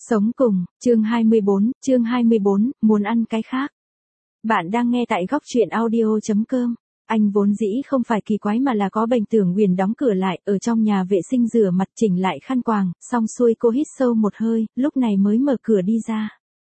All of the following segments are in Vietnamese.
Sống cùng, chương 24, muốn ăn cái khác. Bạn đang nghe tại góc truyện audio.com. Anh vốn dĩ không phải kỳ quái mà là có bệnh. Tưởng Huyền đóng cửa lại, ở trong nhà vệ sinh rửa mặt chỉnh lại khăn quàng, xong xuôi cô hít sâu một hơi, lúc này mới mở cửa đi ra.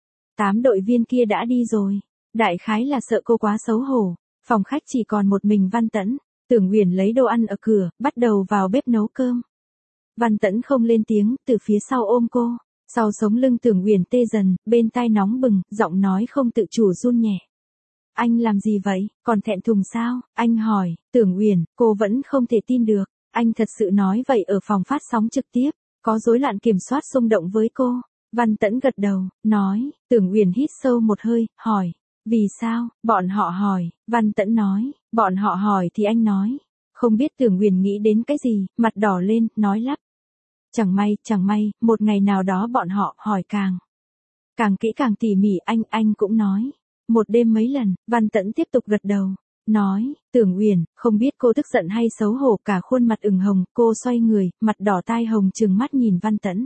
8 đội viên kia đã đi rồi. Đại khái là sợ cô quá xấu hổ. Phòng khách chỉ còn một mình Văn Tẫn. Tưởng Huyền lấy đồ ăn ở cửa, bắt đầu vào bếp nấu cơm. Văn Tẫn không lên tiếng, từ phía sau ôm cô. Sau sống lưng Tưởng Huyền tê dần, bên tai nóng bừng, giọng nói không tự chủ run nhẹ. Anh làm gì vậy, còn thẹn thùng sao? Anh hỏi. Tưởng Huyền, cô vẫn không thể tin được. Anh thật sự nói vậy ở phòng phát sóng trực tiếp, có rối loạn kiểm soát xung động với cô. Văn Tẫn gật đầu, nói. Tưởng Huyền hít sâu một hơi, hỏi. Vì sao? Bọn họ hỏi. Văn Tẫn nói. Bọn họ hỏi thì anh nói. Không biết Tưởng Huyền nghĩ đến cái gì, mặt đỏ lên, nói lắp. Chẳng may, một ngày nào đó bọn họ hỏi càng kỹ càng tỉ mỉ. Anh cũng nói. Một đêm mấy lần. Văn Tẫn tiếp tục gật đầu. Nói. Tưởng Huyền, không biết cô tức giận hay xấu hổ, cả khuôn mặt ửng hồng, cô xoay người, mặt đỏ tai hồng trừng mắt nhìn Văn Tẫn.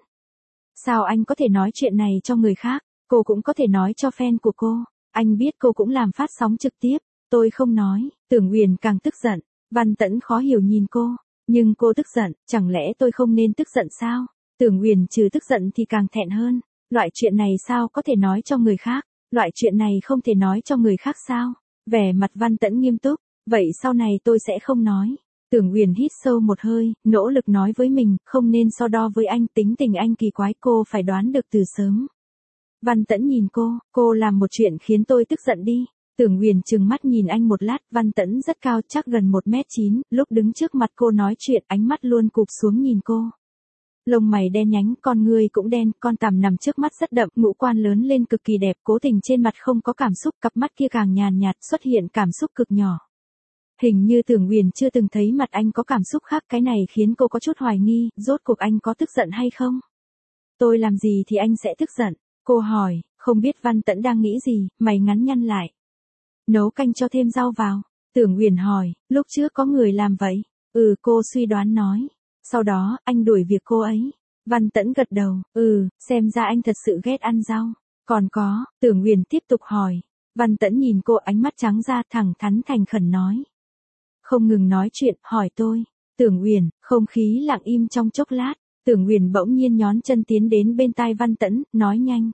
Sao anh có thể nói chuyện này cho người khác, cô cũng có thể nói cho fan của cô. Anh biết cô cũng làm phát sóng trực tiếp, tôi không nói. Tưởng Huyền càng tức giận. Văn Tẫn khó hiểu nhìn cô. Nhưng cô tức giận, chẳng lẽ tôi không nên tức giận sao? Tưởng Huyền trừ tức giận thì càng thẹn hơn. Loại chuyện này sao có thể nói cho người khác? Loại chuyện này không thể nói cho người khác sao? Vẻ mặt Văn Tẫn nghiêm túc. Vậy sau này tôi sẽ không nói. Tưởng Huyền hít sâu một hơi, nỗ lực nói với mình, không nên so đo với anh, tính tình anh kỳ quái, cô phải đoán được từ sớm. Văn Tẫn nhìn cô làm một chuyện khiến tôi tức giận đi. Tưởng Huyền trừng mắt nhìn anh một lát. Văn Tẫn rất cao, chắc gần 1m9, lúc đứng trước mặt cô nói chuyện, ánh mắt luôn cụp xuống nhìn cô. Lông mày đen nhánh, con ngươi cũng đen, con tằm nằm trước mắt rất đậm, ngũ quan lớn lên cực kỳ đẹp, cố tình trên mặt không có cảm xúc, cặp mắt kia càng nhàn nhạt, xuất hiện cảm xúc cực nhỏ. Hình như Tưởng Huyền chưa từng thấy mặt anh có cảm xúc khác, cái này khiến cô có chút hoài nghi, rốt cuộc anh có tức giận hay không? Tôi làm gì thì anh sẽ tức giận? Cô hỏi. Không biết Văn Tẫn đang nghĩ gì, mày ngắn nhăn lại. Nấu canh cho thêm rau vào. Tưởng Huyền hỏi. Lúc trước có người làm vậy? Cô suy đoán nói. Sau đó, anh đuổi việc cô ấy. Văn Tẫn gật đầu. Xem ra anh thật sự ghét ăn rau. Còn có. Tưởng Huyền tiếp tục hỏi. Văn Tẫn nhìn cô, ánh mắt trắng ra, thẳng thắn thành khẩn nói. Không ngừng nói chuyện, hỏi tôi. Tưởng Huyền. Không khí lặng im trong chốc lát. Tưởng Huyền bỗng nhiên nhón chân tiến đến bên tai Văn Tẫn, nói nhanh.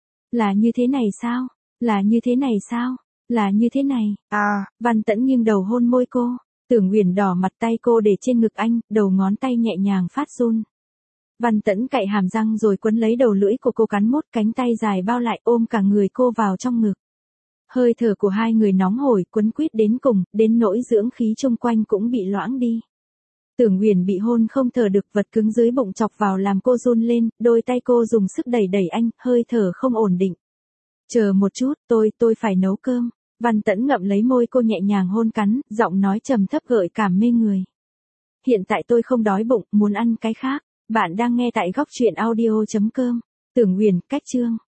Là như thế này sao? Là như thế này sao? Là như thế này. Văn Tẫn nghiêng đầu hôn môi cô. Tưởng Huyền đỏ mặt, tay cô để trên ngực anh, đầu ngón tay nhẹ nhàng phát run. Văn Tẫn cạy hàm răng rồi quấn lấy đầu lưỡi của cô, cắn mốt, cánh tay dài bao lại, ôm cả người cô vào trong ngực. Hơi thở của hai người nóng hổi, quấn quýt đến cùng, đến nỗi dưỡng khí chung quanh cũng bị loãng đi. Tưởng Huyền bị hôn không thở được, vật cứng dưới bụng chọc vào làm cô run lên, đôi tay cô dùng sức đẩy anh, hơi thở không ổn định. Chờ một chút, tôi phải nấu cơm. Văn Tẫn ngậm lấy môi cô, nhẹ nhàng hôn cắn, giọng nói trầm thấp gợi cảm mê người. Hiện tại tôi không đói bụng, muốn ăn cái khác. Bạn đang nghe tại góc truyện audio.com. Tưởng Huyền, cách chương.